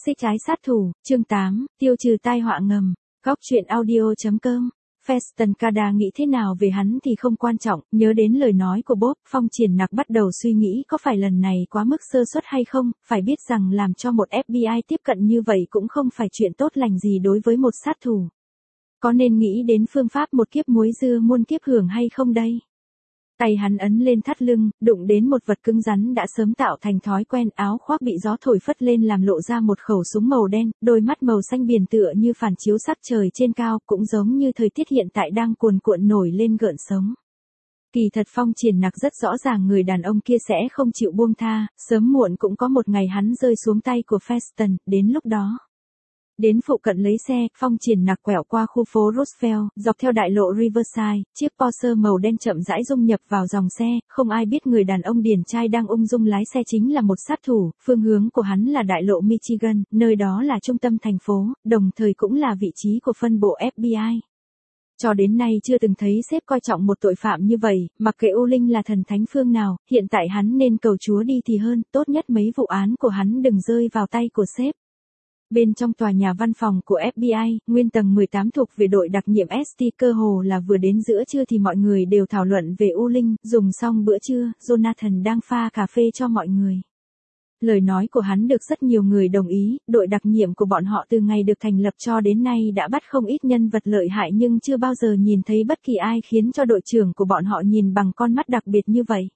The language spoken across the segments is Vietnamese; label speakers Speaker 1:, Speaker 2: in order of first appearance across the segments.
Speaker 1: Xích trái sát thủ, chương 8, tiêu trừ tai họa ngầm. Góc truyện audio.com. Feston Kada nghĩ thế nào về hắn thì không quan trọng, nhớ đến lời nói của Bob, Phong Triển Nặc bắt đầu suy nghĩ có phải lần này quá mức sơ suất hay không, phải biết rằng làm cho một FBI tiếp cận như vậy cũng không phải chuyện tốt lành gì đối với một sát thủ. Có nên nghĩ đến phương pháp một kiếp muối dưa muôn kiếp hưởng hay không đây? Tay hắn ấn lên thắt lưng, đụng đến một vật cứng rắn đã sớm tạo thành thói quen, áo khoác bị gió thổi phất lên làm lộ ra một khẩu súng màu đen, đôi mắt màu xanh biển tựa như phản chiếu sắc trời trên cao, cũng giống như thời tiết hiện tại đang cuồn cuộn nổi lên gợn sóng. Kỳ thật Phong Triển Nặc rất rõ ràng người đàn ông kia sẽ không chịu buông tha, sớm muộn cũng có một ngày hắn rơi xuống tay của Feston, đến lúc đó. Đến phụ cận lấy xe, Phong Triển Nặc quẹo qua khu phố Roosevelt, dọc theo đại lộ Riverside, chiếc Porsche màu đen chậm rãi dung nhập vào dòng xe, không ai biết người đàn ông điển trai đang ung dung lái xe chính là một sát thủ, phương hướng của hắn là đại lộ Michigan, nơi đó là trung tâm thành phố, đồng thời cũng là vị trí của phân bộ FBI. Cho đến nay chưa từng thấy sếp coi trọng một tội phạm như vậy, mặc kệ U Linh là thần thánh phương nào, hiện tại hắn nên cầu Chúa đi thì hơn, tốt nhất mấy vụ án của hắn đừng rơi vào tay của sếp. Bên trong tòa nhà văn phòng của FBI, nguyên tầng 18 thuộc về đội đặc nhiệm ST, cơ hồ là vừa đến giữa trưa thì mọi người đều thảo luận về U Linh, dùng xong bữa trưa, Jonathan đang pha cà phê cho mọi người. Lời nói của hắn được rất nhiều người đồng ý, đội đặc nhiệm của bọn họ từ ngày được thành lập cho đến nay đã bắt không ít nhân vật lợi hại nhưng chưa bao giờ nhìn thấy bất kỳ ai khiến cho đội trưởng của bọn họ nhìn bằng con mắt đặc biệt như vậy.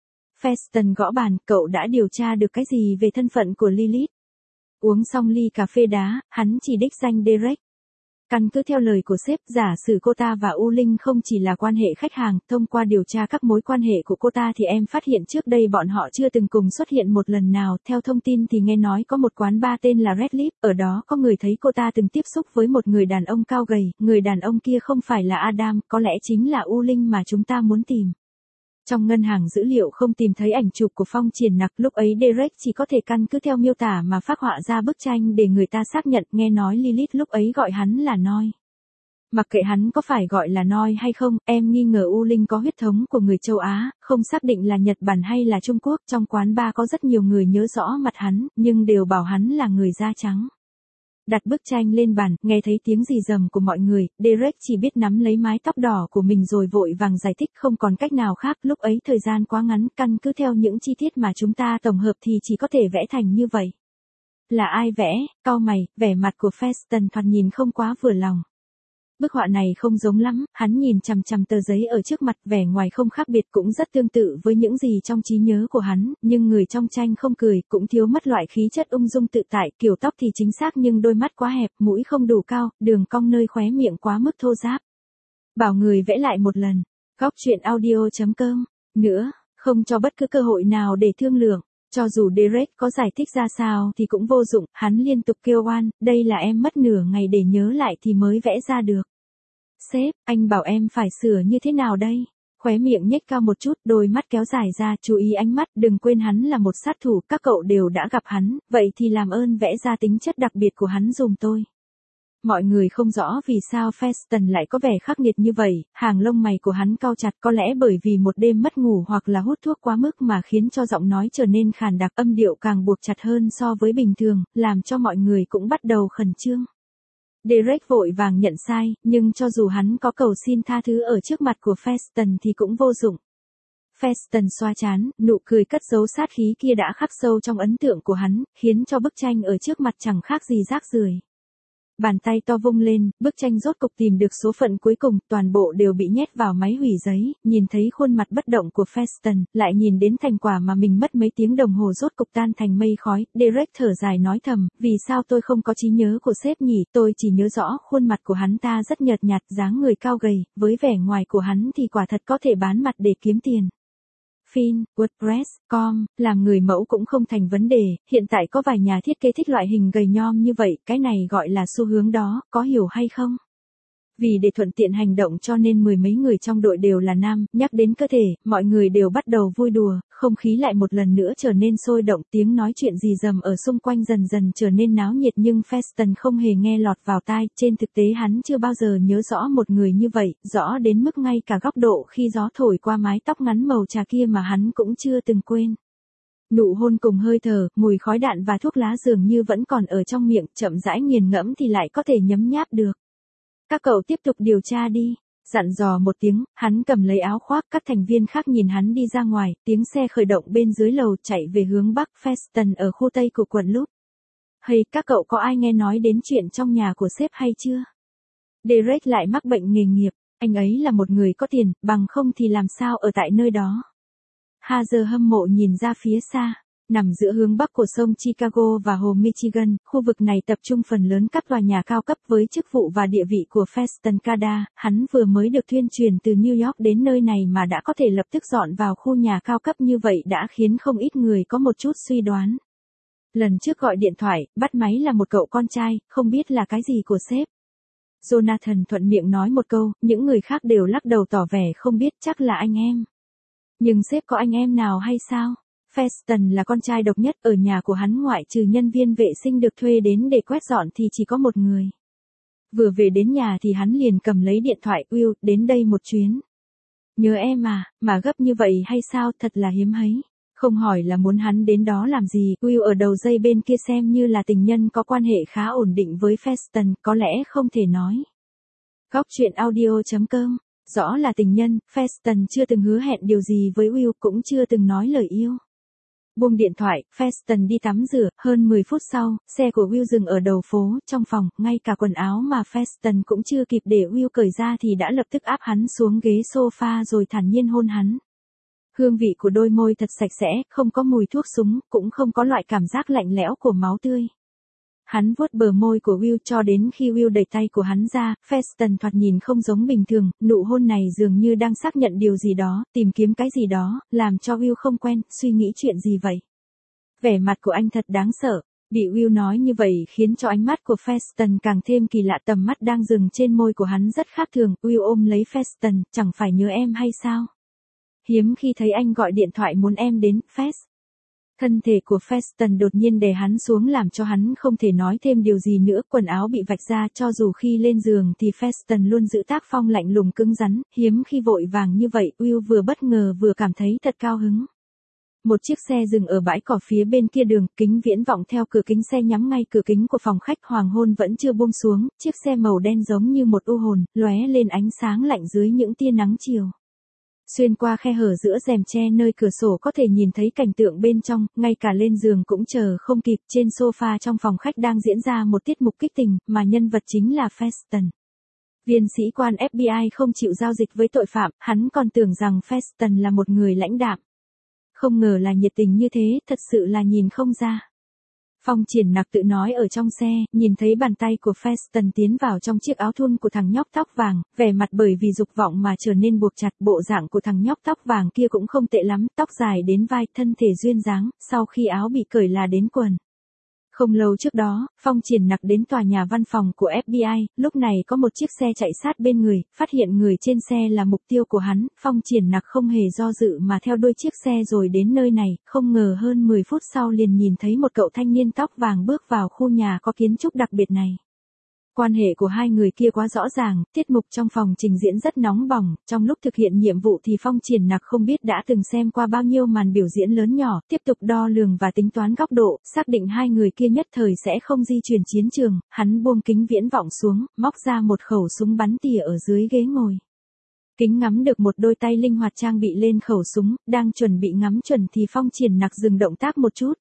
Speaker 1: Feston gõ bàn, cậu đã điều tra được cái gì về thân phận của Lilith? Uống xong ly cà phê đá, hắn chỉ đích danh Derek. Căn cứ theo lời của sếp, giả sử cô ta và U Linh không chỉ là quan hệ khách hàng, thông qua điều tra các mối quan hệ của cô ta thì em phát hiện trước đây bọn họ chưa từng cùng xuất hiện một lần nào. Theo thông tin thì nghe nói có một quán bar tên là Red Lip, ở đó có người thấy cô ta từng tiếp xúc với một người đàn ông cao gầy, người đàn ông kia không phải là Adam, có lẽ chính là U Linh mà chúng ta muốn tìm. Trong ngân hàng dữ liệu không tìm thấy ảnh chụp của Phong Triển Nặc, lúc ấy Derek chỉ có thể căn cứ theo miêu tả mà phác họa ra bức tranh để người ta xác nhận, nghe nói Lilith lúc ấy gọi hắn là Noi. Mặc kệ hắn có phải gọi là Noi hay không, em nghi ngờ U Linh có huyết thống của người châu Á, không xác định là Nhật Bản hay là Trung Quốc, trong quán bar có rất nhiều người nhớ rõ mặt hắn, nhưng đều bảo hắn là người da trắng. Đặt bức tranh lên bàn, nghe thấy tiếng rì rầm của mọi người, Derek chỉ biết nắm lấy mái tóc đỏ của mình rồi vội vàng giải thích không còn cách nào khác, lúc ấy thời gian quá ngắn, căn cứ theo những chi tiết mà chúng ta tổng hợp thì chỉ có thể vẽ thành như vậy. Là ai vẽ? Cau mày, vẻ mặt của Feston thoạt nhìn không quá vừa lòng. Bức họa này không giống lắm, hắn nhìn chằm chằm tờ giấy ở trước mặt, vẻ ngoài không khác biệt cũng rất tương tự với những gì trong trí nhớ của hắn, nhưng người trong tranh không cười, cũng thiếu mất loại khí chất ung dung tự tại, kiểu tóc thì chính xác nhưng đôi mắt quá hẹp, mũi không đủ cao, đường cong nơi khóe miệng quá mức thô ráp. Bảo người vẽ lại một lần. Góc truyện audio.com. Nữa, không cho bất cứ cơ hội nào để thương lượng. Cho dù Derek có giải thích ra sao thì cũng vô dụng, hắn liên tục kêu oan, đây là em mất nửa ngày để nhớ lại thì mới vẽ ra được. Sếp, anh bảo em phải sửa như thế nào đây? Khóe miệng nhếch cao một chút, đôi mắt kéo dài ra, chú ý ánh mắt, đừng quên hắn là một sát thủ, các cậu đều đã gặp hắn, vậy thì làm ơn vẽ ra tính chất đặc biệt của hắn dùm tôi. Mọi người không rõ vì sao Feston lại có vẻ khắc nghiệt như vậy, hàng lông mày của hắn cau chặt, có lẽ bởi vì một đêm mất ngủ hoặc là hút thuốc quá mức mà khiến cho giọng nói trở nên khàn đặc, âm điệu càng buộc chặt hơn so với bình thường, làm cho mọi người cũng bắt đầu khẩn trương. Derek vội vàng nhận sai, nhưng cho dù hắn có cầu xin tha thứ ở trước mặt của Feston thì cũng vô dụng. Feston xoa trán, nụ cười cất giấu sát khí kia đã khắc sâu trong ấn tượng của hắn, khiến cho bức tranh ở trước mặt chẳng khác gì rác rưởi. Bàn tay to vung lên, bức tranh rốt cục tìm được số phận cuối cùng, toàn bộ đều bị nhét vào máy hủy giấy, nhìn thấy khuôn mặt bất động của Feston, lại nhìn đến thành quả mà mình mất mấy tiếng đồng hồ rốt cục tan thành mây khói, Derek thở dài nói thầm, vì sao tôi không có trí nhớ của sếp nhỉ, tôi chỉ nhớ rõ khuôn mặt của hắn ta rất nhợt nhạt, dáng người cao gầy, với vẻ ngoài của hắn thì quả thật có thể bán mặt để kiếm tiền. Fin, WordPress.com, làm người mẫu cũng không thành vấn đề, hiện tại có vài nhà thiết kế thích loại hình gầy nhom như vậy, cái này gọi là xu hướng đó, có hiểu hay không? Vì để thuận tiện hành động cho nên mười mấy người trong đội đều là nam, nhắc đến cơ thể, mọi người đều bắt đầu vui đùa, không khí lại một lần nữa trở nên sôi động, tiếng nói chuyện rì rầm ở xung quanh dần dần trở nên náo nhiệt nhưng Feston không hề nghe lọt vào tai, trên thực tế hắn chưa bao giờ nhớ rõ một người như vậy, rõ đến mức ngay cả góc độ khi gió thổi qua mái tóc ngắn màu trà kia mà hắn cũng chưa từng quên. Nụ hôn cùng hơi thở, mùi khói đạn và thuốc lá dường như vẫn còn ở trong miệng, chậm rãi nghiền ngẫm thì lại có thể nhấm nháp được. Các cậu tiếp tục điều tra đi. Dặn dò một tiếng, hắn cầm lấy áo khoác, các thành viên khác nhìn hắn đi ra ngoài, tiếng xe khởi động bên dưới lầu chạy về hướng bắc Feston ở khu Tây của quận Loop. Hay, các cậu có ai nghe nói đến chuyện trong nhà của sếp hay chưa? Derek lại mắc bệnh nghề nghiệp, anh ấy là một người có tiền, bằng không thì làm sao ở tại nơi đó. Hazel hâm mộ nhìn ra phía xa. Nằm giữa hướng bắc của sông Chicago và hồ Michigan, khu vực này tập trung phần lớn các tòa nhà cao cấp với chức vụ và địa vị của Feston Cada. Hắn vừa mới được tuyên truyền từ New York đến nơi này mà đã có thể lập tức dọn vào khu nhà cao cấp như vậy đã khiến không ít người có một chút suy đoán. Lần trước gọi điện thoại, bắt máy là một cậu con trai, không biết là cái gì của sếp. Jonathan thuận miệng nói một câu, những người khác đều lắc đầu tỏ vẻ không biết, chắc là anh em. Nhưng sếp có anh em nào hay sao? Feston là con trai độc nhất, ở nhà của hắn ngoại trừ nhân viên vệ sinh được thuê đến để quét dọn thì chỉ có một người. Vừa về đến nhà thì hắn liền cầm lấy điện thoại, Will, đến đây một chuyến. Nhớ em à, mà gấp như vậy hay sao, thật là hiếm thấy. Không hỏi là muốn hắn đến đó làm gì, Will ở đầu dây bên kia xem như là tình nhân có quan hệ khá ổn định với Feston, có lẽ không thể nói. Góc truyện audio.com. Rõ là tình nhân, Feston chưa từng hứa hẹn điều gì với Will, cũng chưa từng nói lời yêu. Buông điện thoại, Feston đi tắm rửa, hơn 10 phút sau, xe của Will dừng ở đầu phố, trong phòng, ngay cả quần áo mà Feston cũng chưa kịp để Will cởi ra thì đã lập tức áp hắn xuống ghế sofa rồi thản nhiên hôn hắn. Hương vị của đôi môi thật sạch sẽ, không có mùi thuốc súng, cũng không có loại cảm giác lạnh lẽo của máu tươi. Hắn vuốt bờ môi của Will cho đến khi Will đẩy tay của hắn ra, Feston thoạt nhìn không giống bình thường, nụ hôn này dường như đang xác nhận điều gì đó, tìm kiếm cái gì đó, làm cho Will không quen, suy nghĩ chuyện gì vậy. Vẻ mặt của anh thật đáng sợ, bị Will nói như vậy khiến cho ánh mắt của Feston càng thêm kỳ lạ, tầm mắt đang dừng trên môi của hắn rất khác thường, Will ôm lấy Feston, chẳng phải nhớ em hay sao? Hiếm khi thấy anh gọi điện thoại muốn em đến, Fest. Thân thể của Feston đột nhiên đè hắn xuống làm cho hắn không thể nói thêm điều gì nữa, quần áo bị vạch ra, cho dù khi lên giường thì Feston luôn giữ tác phong lạnh lùng cứng rắn, hiếm khi vội vàng như vậy, Will vừa bất ngờ vừa cảm thấy thật cao hứng. Một chiếc xe dừng ở bãi cỏ phía bên kia đường, kính viễn vọng theo cửa kính xe nhắm ngay cửa kính của phòng khách, hoàng hôn vẫn chưa buông xuống, chiếc xe màu đen giống như một u hồn, lóe lên ánh sáng lạnh dưới những tia nắng chiều. Xuyên qua khe hở giữa rèm tre nơi cửa sổ có thể nhìn thấy cảnh tượng bên trong, ngay cả lên giường cũng chờ không kịp, trên sofa trong phòng khách đang diễn ra một tiết mục kích tình, mà nhân vật chính là Feston. Viên sĩ quan FBI không chịu giao dịch với tội phạm, hắn còn tưởng rằng Feston là một người lãnh đạm. Không ngờ là nhiệt tình như thế, thật sự là nhìn không ra. Phong Triển Nặc tự nói ở trong xe, nhìn thấy bàn tay của Feston tiến vào trong chiếc áo thun của thằng nhóc tóc vàng, vẻ mặt bởi vì dục vọng mà trở nên buộc chặt, bộ dạng của thằng nhóc tóc vàng kia cũng không tệ lắm, tóc dài đến vai, thân thể duyên dáng, sau khi áo bị cởi là đến quần. Không lâu trước đó, Phong Triển Nặc đến tòa nhà văn phòng của FBI, lúc này có một chiếc xe chạy sát bên người, phát hiện người trên xe là mục tiêu của hắn, Phong Triển Nặc không hề do dự mà theo đuôi chiếc xe rồi đến nơi này, không ngờ hơn 10 phút sau liền nhìn thấy một cậu thanh niên tóc vàng bước vào khu nhà có kiến trúc đặc biệt này. Quan hệ của hai người kia quá rõ ràng, tiết mục trong phòng trình diễn rất nóng bỏng, trong lúc thực hiện nhiệm vụ thì Phong Triển Nặc không biết đã từng xem qua bao nhiêu màn biểu diễn lớn nhỏ, tiếp tục đo lường và tính toán góc độ, xác định hai người kia nhất thời sẽ không di chuyển chiến trường, hắn buông kính viễn vọng xuống, móc ra một khẩu súng bắn tỉa ở dưới ghế ngồi. Kính ngắm được một đôi tay linh hoạt trang bị lên khẩu súng, đang chuẩn bị ngắm chuẩn thì Phong Triển Nặc dừng động tác một chút.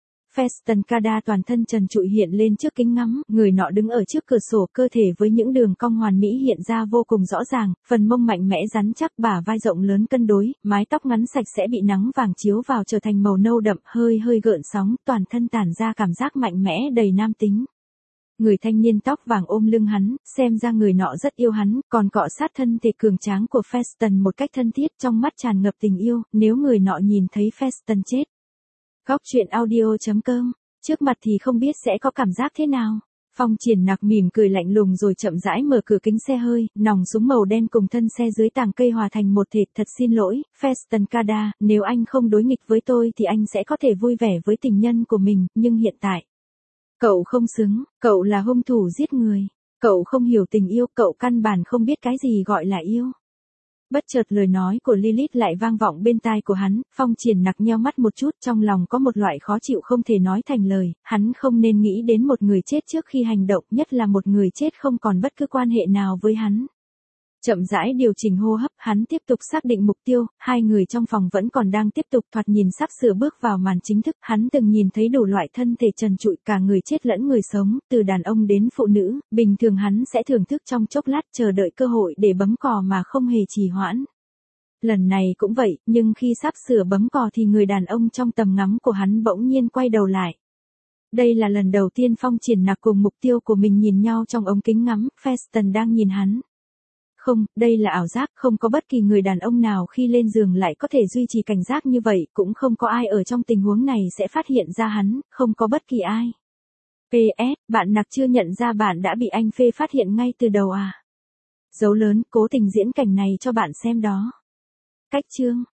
Speaker 1: Feston Cada toàn thân trần trụi hiện lên trước kính ngắm, người nọ đứng ở trước cửa sổ, cơ thể với những đường cong hoàn mỹ hiện ra vô cùng rõ ràng, phần mông mạnh mẽ rắn chắc, bả vai rộng lớn cân đối, mái tóc ngắn sạch sẽ bị nắng vàng chiếu vào trở thành màu nâu đậm, hơi gợn sóng, toàn thân tản ra cảm giác mạnh mẽ đầy nam tính. Người thanh niên tóc vàng ôm lưng hắn, xem ra người nọ rất yêu hắn, còn cọ sát thân thể cường tráng của Feston một cách thân thiết, trong mắt tràn ngập tình yêu, nếu người nọ nhìn thấy Feston chết. Góc truyện audio.com, trước mặt thì không biết sẽ có cảm giác thế nào. Phong Triển Nặc mỉm cười lạnh lùng rồi chậm rãi mở cửa kính xe hơi, nòng súng màu đen cùng thân xe dưới tàng cây hòa thành một thể. Thật xin lỗi, Feston Cada, nếu anh không đối nghịch với tôi thì anh sẽ có thể vui vẻ với tình nhân của mình, nhưng hiện tại, cậu không xứng, cậu là hung thủ giết người, cậu không hiểu tình yêu, cậu căn bản không biết cái gì gọi là yêu. Bất chợt lời nói của Lilith lại vang vọng bên tai của hắn, Phong Triển Nặc nheo mắt một chút, trong lòng có một loại khó chịu không thể nói thành lời, hắn không nên nghĩ đến một người chết trước khi hành động, nhất là một người chết không còn bất cứ quan hệ nào với hắn. Chậm rãi điều chỉnh hô hấp, hắn tiếp tục xác định mục tiêu, hai người trong phòng vẫn còn đang tiếp tục thoạt nhìn sắp sửa bước vào màn chính thức, hắn từng nhìn thấy đủ loại thân thể trần trụi, cả người chết lẫn người sống, từ đàn ông đến phụ nữ, bình thường hắn sẽ thưởng thức trong chốc lát chờ đợi cơ hội để bấm cò mà không hề trì hoãn. Lần này cũng vậy, nhưng khi sắp sửa bấm cò thì người đàn ông trong tầm ngắm của hắn bỗng nhiên quay đầu lại. Đây là lần đầu tiên Phong Triển Nặc cùng mục tiêu của mình nhìn nhau trong ống kính ngắm, Feston đang nhìn hắn. Không, đây là ảo giác, không có bất kỳ người đàn ông nào khi lên giường lại có thể duy trì cảnh giác như vậy, cũng không có ai ở trong tình huống này sẽ phát hiện ra hắn, không có bất kỳ ai. PS, bạn Nặc chưa nhận ra bạn đã bị anh Phê phát hiện ngay từ đầu à? Dấu lớn, cố tình diễn cảnh này cho bạn xem đó. Cách chương